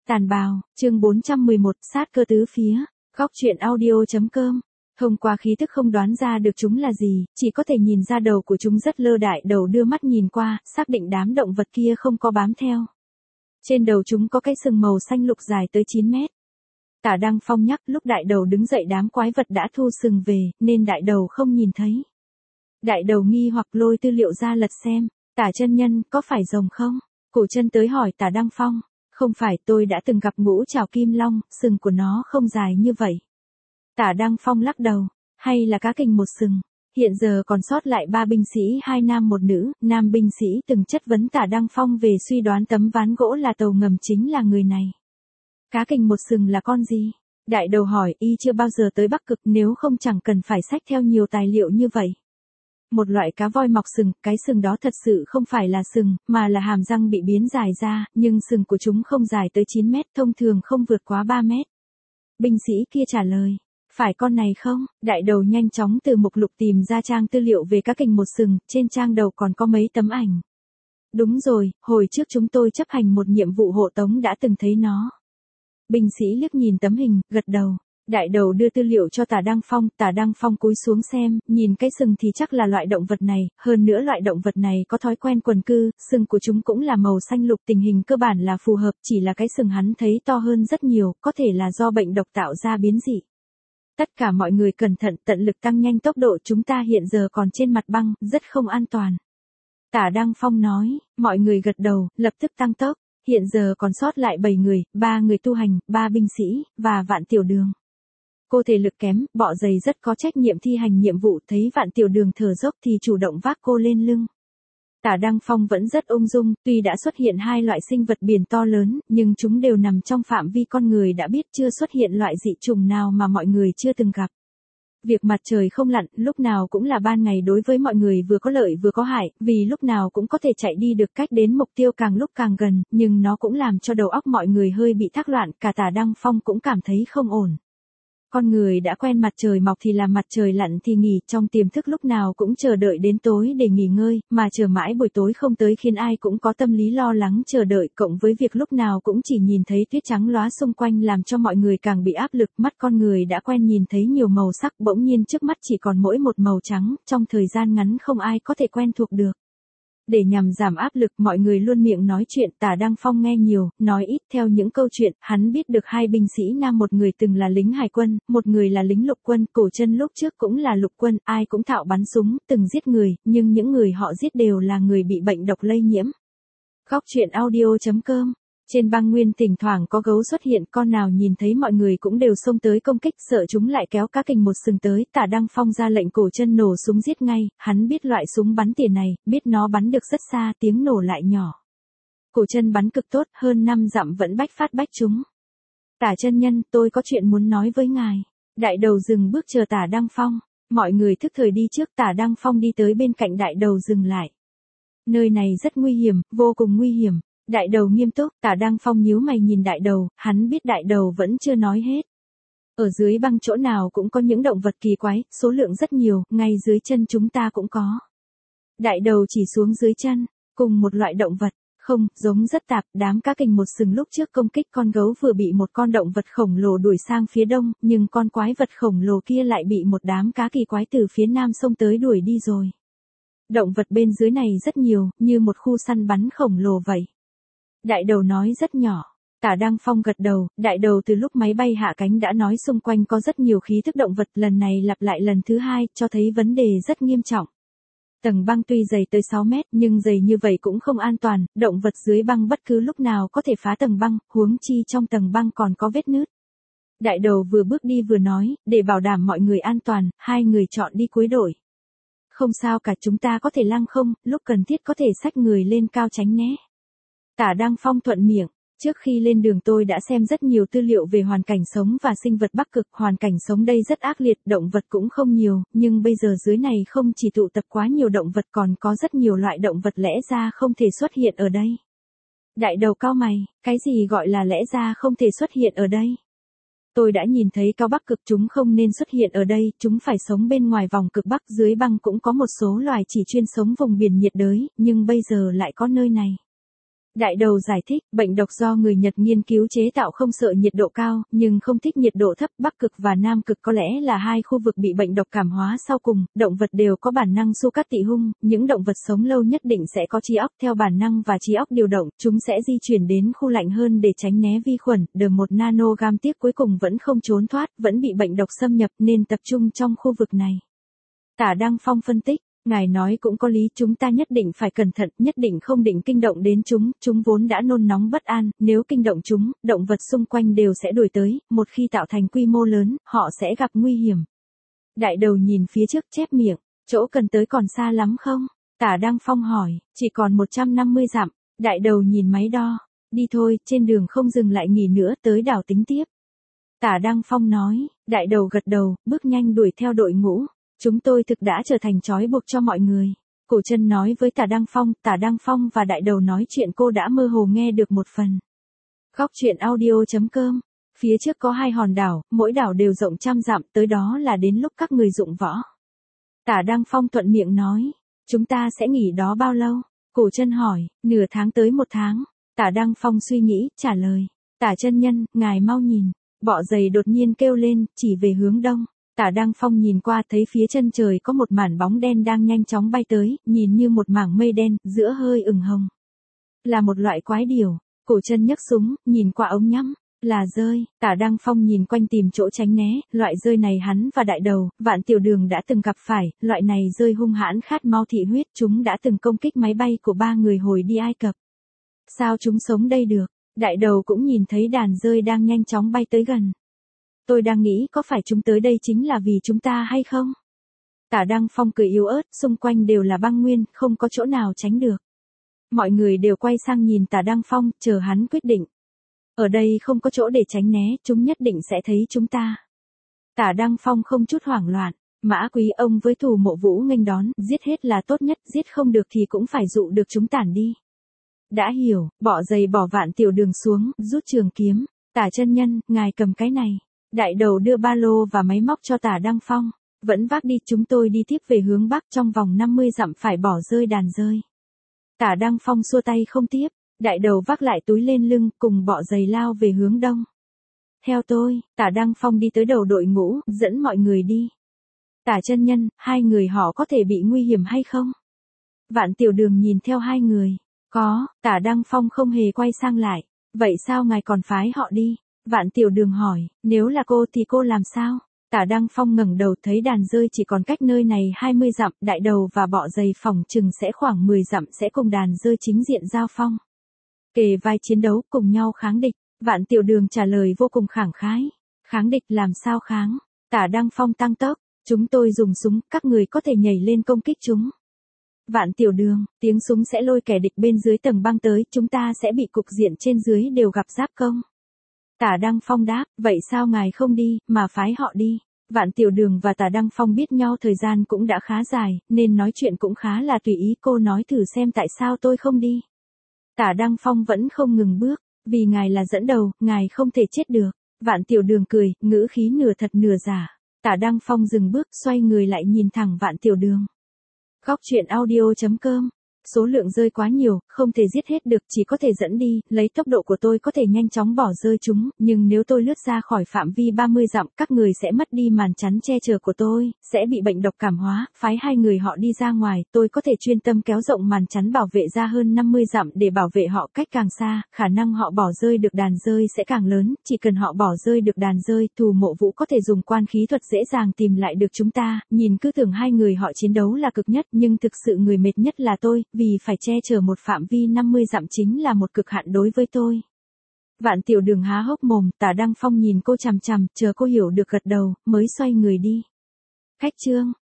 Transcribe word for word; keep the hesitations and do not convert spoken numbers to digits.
Tàn bào, chương bốn trăm mười một, sát cơ tứ phía, góc truyện audio.com. Thông qua khí tức không đoán ra được chúng là gì, chỉ có thể nhìn ra đầu của chúng rất lơ đại đầu đưa mắt nhìn qua, xác định đám động vật kia không có bám theo. Trên đầu chúng có cái sừng màu xanh lục dài tới chín mét. Tả Đăng Phong nhắc lúc đại đầu đứng dậy đám quái vật đã thu sừng về, nên đại đầu không nhìn thấy. Đại đầu nghi hoặc lôi tư liệu ra lật xem, Tả chân nhân có phải rồng không? Cổ chân tới hỏi Tả Đăng Phong. Không phải, tôi đã từng gặp ngũ trảo kim long, sừng của nó không dài như vậy. Tả Đăng Phong lắc đầu, hay là cá kình một sừng. Hiện giờ còn sót lại ba binh sĩ hai nam một nữ, nam binh sĩ từng chất vấn Tả Đăng Phong về suy đoán tấm ván gỗ là tàu ngầm chính là người này. Cá kình một sừng là con gì? Đại đầu hỏi, y chưa bao giờ tới Bắc Cực, nếu không chẳng cần phải xách theo nhiều tài liệu như vậy. Một loại cá voi mọc sừng, cái sừng đó thật sự không phải là sừng, mà là hàm răng bị biến dài ra, nhưng sừng của chúng không dài tới chín mét, thông thường không vượt quá ba mét. Binh sĩ kia trả lời, phải con này không? Đại đầu nhanh chóng từ mục lục tìm ra trang tư liệu về cá kình một sừng, trên trang đầu còn có mấy tấm ảnh. Đúng rồi, hồi trước chúng tôi chấp hành một nhiệm vụ hộ tống đã từng thấy nó. Binh sĩ liếc nhìn tấm hình, gật đầu. Đại đầu đưa tư liệu cho Tả Đăng Phong, Tả Đăng Phong cúi xuống xem, nhìn cái sừng thì chắc là loại động vật này, hơn nữa loại động vật này có thói quen quần cư, sừng của chúng cũng là màu xanh lục, tình hình cơ bản là phù hợp, chỉ là cái sừng hắn thấy to hơn rất nhiều, có thể là do bệnh độc tạo ra biến dị. Tất cả mọi người cẩn thận, tận lực tăng nhanh tốc độ, chúng ta hiện giờ còn trên mặt băng, rất không an toàn. Tả Đăng Phong nói, mọi người gật đầu, lập tức tăng tốc, hiện giờ còn sót lại bảy người, ba người tu hành, ba binh sĩ, và Vạn Tiểu Đường. Cô thể lực kém, bọ dày rất có trách nhiệm thi hành nhiệm vụ, thấy Vạn Tiểu Đường thở dốc thì chủ động vác cô lên lưng. Tả Đăng Phong vẫn rất ung dung, tuy đã xuất hiện hai loại sinh vật biển to lớn, nhưng chúng đều nằm trong phạm vi con người đã biết, chưa xuất hiện loại dị trùng nào mà mọi người chưa từng gặp. Việc mặt trời không lặn, lúc nào cũng là ban ngày đối với mọi người vừa có lợi vừa có hại, vì lúc nào cũng có thể chạy đi được cách đến mục tiêu càng lúc càng gần, nhưng nó cũng làm cho đầu óc mọi người hơi bị thác loạn, cả Tả Đăng Phong cũng cảm thấy không ổn. Con người đã quen mặt trời mọc thì làm mặt trời lặn thì nghỉ, trong tiềm thức lúc nào cũng chờ đợi đến tối để nghỉ ngơi, mà chờ mãi buổi tối không tới khiến ai cũng có tâm lý lo lắng chờ đợi, cộng với việc lúc nào cũng chỉ nhìn thấy tuyết trắng lóa xung quanh làm cho mọi người càng bị áp lực, mắt con người đã quen nhìn thấy nhiều màu sắc, bỗng nhiên trước mắt chỉ còn mỗi một màu trắng, trong thời gian ngắn không ai có thể quen thuộc được. Để nhằm giảm áp lực, mọi người luôn miệng nói chuyện, Tả Đăng Phong nghe nhiều, nói ít, theo những câu chuyện, hắn biết được hai binh sĩ nam, một người từng là lính hải quân, một người là lính lục quân, Cổ Chân lúc trước cũng là lục quân, ai cũng thạo bắn súng, từng giết người, nhưng những người họ giết đều là người bị bệnh độc lây nhiễm. Góc truyện audio.com. Trên băng nguyên thỉnh thoảng có gấu xuất hiện, con nào nhìn thấy mọi người cũng đều xông tới công kích, sợ chúng lại kéo cá kình một sừng tới, Tả Đăng Phong ra lệnh Cổ Chân nổ súng giết ngay, hắn biết loại súng bắn tỉa này, biết nó bắn được rất xa, tiếng nổ lại nhỏ. Cổ Chân bắn cực tốt, hơn năm dặm vẫn bách phát bách trúng. Tả chân nhân, tôi có chuyện muốn nói với ngài. Đại đầu dừng bước chờ Tả Đăng Phong, mọi người thức thời đi trước, Tả Đăng Phong đi tới bên cạnh đại đầu dừng lại. Nơi này rất nguy hiểm, vô cùng nguy hiểm. Đại đầu nghiêm túc, Tả Đăng Phong nhíu mày nhìn đại đầu, hắn biết đại đầu vẫn chưa nói hết. Ở dưới băng chỗ nào cũng có những động vật kỳ quái, số lượng rất nhiều, ngay dưới chân chúng ta cũng có. Đại đầu chỉ xuống dưới chân, cùng một loại động vật, không, giống rất tạp, đám cá kình một sừng lúc trước công kích con gấu vừa bị một con động vật khổng lồ đuổi sang phía đông, nhưng con quái vật khổng lồ kia lại bị một đám cá kỳ quái từ phía nam xông tới đuổi đi rồi. Động vật bên dưới này rất nhiều, như một khu săn bắn khổng lồ vậy. Đại đầu nói rất nhỏ. Tả Đăng Phong gật đầu, đại đầu từ lúc máy bay hạ cánh đã nói xung quanh có rất nhiều khí thức động vật, lần này lặp lại lần thứ hai, cho thấy vấn đề rất nghiêm trọng. Tầng băng tuy dày tới sáu mét, nhưng dày như vậy cũng không an toàn, động vật dưới băng bất cứ lúc nào có thể phá tầng băng, huống chi trong tầng băng còn có vết nứt. Đại đầu vừa bước đi vừa nói, để bảo đảm mọi người an toàn, hai người chọn đi cuối đội. Không sao cả, chúng ta có thể lăng không, lúc cần thiết có thể xách người lên cao tránh né. Tả Đăng Phong thuận miệng, trước khi lên đường tôi đã xem rất nhiều tư liệu về hoàn cảnh sống và sinh vật Bắc Cực, hoàn cảnh sống đây rất ác liệt, động vật cũng không nhiều, nhưng bây giờ dưới này không chỉ tụ tập quá nhiều động vật còn có rất nhiều loại động vật lẽ ra không thể xuất hiện ở đây. Đại đầu cau mày, cái gì gọi là lẽ ra không thể xuất hiện ở đây? Tôi đã nhìn thấy cao Bắc Cực, chúng không nên xuất hiện ở đây, chúng phải sống bên ngoài vòng cực Bắc, dưới băng cũng có một số loài chỉ chuyên sống vùng biển nhiệt đới, nhưng bây giờ lại có nơi này. Đại đầu giải thích, bệnh độc do người Nhật nghiên cứu chế tạo không sợ nhiệt độ cao, nhưng không thích nhiệt độ thấp. Bắc cực và Nam cực có lẽ là hai khu vực bị bệnh độc cảm hóa sau cùng. Động vật đều có bản năng su cắt tị hung, những động vật sống lâu nhất định sẽ có trí óc. Theo bản năng và trí óc điều động, chúng sẽ di chuyển đến khu lạnh hơn để tránh né vi khuẩn. Đờ một nanogam tiếc cuối cùng vẫn không trốn thoát, vẫn bị bệnh độc xâm nhập nên tập trung trong khu vực này. Tả Đăng Phong phân tích. Ngài nói cũng có lý, chúng ta nhất định phải cẩn thận, nhất định không định kinh động đến chúng, chúng vốn đã nôn nóng bất an, nếu kinh động chúng, động vật xung quanh đều sẽ đuổi tới, một khi tạo thành quy mô lớn, họ sẽ gặp nguy hiểm. Đại đầu nhìn phía trước chép miệng, chỗ cần tới còn xa lắm không? Tả Đăng Phong hỏi, chỉ còn một trăm năm mươi dặm, đại đầu nhìn máy đo, đi thôi, trên đường không dừng lại nghỉ nữa, tới đảo tính tiếp. Tả Đăng Phong nói, đại đầu gật đầu, bước nhanh đuổi theo đội ngũ. Chúng tôi thực đã trở thành trói buộc cho mọi người. Cổ Chân nói với Tả Đăng Phong, Tả Đăng Phong và đại đầu nói chuyện cô đã mơ hồ nghe được một phần. Góc truyện audio chấm com. Phía trước có hai hòn đảo, mỗi đảo đều rộng trăm dặm, tới đó là đến lúc các người dụng võ. Tả Đăng Phong thuận miệng nói, chúng ta sẽ nghỉ đó bao lâu? Cổ Chân hỏi, nửa tháng tới một tháng. Tả Đăng Phong suy nghĩ, trả lời, Tả chân nhân, ngài mau nhìn. Bọ dày đột nhiên kêu lên, chỉ về hướng đông. Tả Đăng Phong nhìn qua thấy phía chân trời có một màn bóng đen đang nhanh chóng bay tới, nhìn như một mảng mây đen, giữa hơi ửng hồng. Là một loại quái điểu. Cổ Chân nhấc súng, nhìn qua ống nhắm, là dơi. Tả Đăng Phong nhìn quanh tìm chỗ tránh né, loại dơi này hắn và đại đầu, Vạn Tiểu Đường đã từng gặp phải, loại này dơi hung hãn khát máu thị huyết, chúng đã từng công kích máy bay của ba người hồi đi Ai Cập. Sao chúng sống đây được? Đại đầu cũng nhìn thấy đàn dơi đang nhanh chóng bay tới gần. Tôi đang nghĩ có phải chúng tới đây chính là vì chúng ta hay không? Tả Đăng Phong cười yếu ớt, xung quanh đều là băng nguyên, không có chỗ nào tránh được. Mọi người đều quay sang nhìn Tả Đăng Phong, chờ hắn quyết định. Ở đây không có chỗ để tránh né, chúng nhất định sẽ thấy chúng ta. Tả Đăng Phong không chút hoảng loạn, Mã Quý ông với Thủ Mộ Vũ nghênh đón, giết hết là tốt nhất, giết không được thì cũng phải dụ được chúng tản đi. Đã hiểu, bỏ giày bỏ Vạn Tiểu Đường xuống, rút trường kiếm. Tả chân nhân, ngài cầm cái này. Đại đầu đưa ba lô và máy móc cho Tả Đăng Phong, vẫn vác đi, chúng tôi đi tiếp về hướng bắc, trong vòng năm mươi dặm phải bỏ rơi đàn dơi. Tả Đăng Phong xua tay không tiếp, đại đầu vác lại túi lên lưng, cùng bọ giày lao về hướng đông. Theo tôi, Tả Đăng Phong đi tới đầu đội ngũ, dẫn mọi người đi. Tả chân nhân, hai người họ có thể bị nguy hiểm hay không? Vạn Tiểu Đường nhìn theo hai người, có. Tả Đăng Phong không hề quay sang lại, vậy sao ngài còn phái họ đi? Vạn Tiểu Đường hỏi, nếu là cô thì cô làm sao? Tả Đăng Phong ngẩng đầu thấy đàn dơi chỉ còn cách nơi này hai mươi dặm, đại đầu và bọ giày phòng chừng sẽ khoảng mười dặm sẽ cùng đàn dơi chính diện giao phong. Kề vai chiến đấu cùng nhau kháng địch, Vạn Tiểu Đường trả lời vô cùng khẳng khái. Kháng địch làm sao kháng? Tả Đăng Phong tăng tốc, chúng tôi dùng súng, các người có thể nhảy lên công kích chúng. Vạn Tiểu Đường, tiếng súng sẽ lôi kẻ địch bên dưới tầng băng tới, chúng ta sẽ bị cục diện trên dưới đều gặp giáp công. Tả Đăng Phong đáp, vậy sao ngài không đi, mà phái họ đi? Vạn Tiểu Đường và Tả Đăng Phong biết nhau thời gian cũng đã khá dài, nên nói chuyện cũng khá là tùy ý, cô nói thử xem tại sao tôi không đi. Tả Đăng Phong vẫn không ngừng bước, vì ngài là dẫn đầu, ngài không thể chết được. Vạn Tiểu Đường cười, ngữ khí nửa thật nửa giả. Tả Đăng Phong dừng bước, xoay người lại nhìn thẳng Vạn Tiểu Đường. Góc truyện audio chấm com. Số lượng rơi quá nhiều, không thể giết hết được, chỉ có thể dẫn đi, lấy tốc độ của tôi có thể nhanh chóng bỏ rơi chúng, nhưng nếu tôi lướt ra khỏi phạm vi ba mươi dặm, các người sẽ mất đi màn chắn che chở của tôi, sẽ bị bệnh độc cảm hóa, phái hai người họ đi ra ngoài, tôi có thể chuyên tâm kéo rộng màn chắn bảo vệ ra hơn năm mươi dặm để bảo vệ họ cách càng xa, khả năng họ bỏ rơi được đàn dơi sẽ càng lớn, chỉ cần họ bỏ rơi được đàn dơi, Thủ Mộ Vũ có thể dùng quan khí thuật dễ dàng tìm lại được chúng ta, nhìn cứ tưởng hai người họ chiến đấu là cực nhất, nhưng thực sự người mệt nhất là tôi, vì phải che chở một phạm vi năm mươi dặm chính là một cực hạn đối với tôi. Vạn Tiểu Đường há hốc mồm, Tả Đăng Phong nhìn cô chằm chằm, chờ cô hiểu được gật đầu, mới xoay người đi. Khách trương,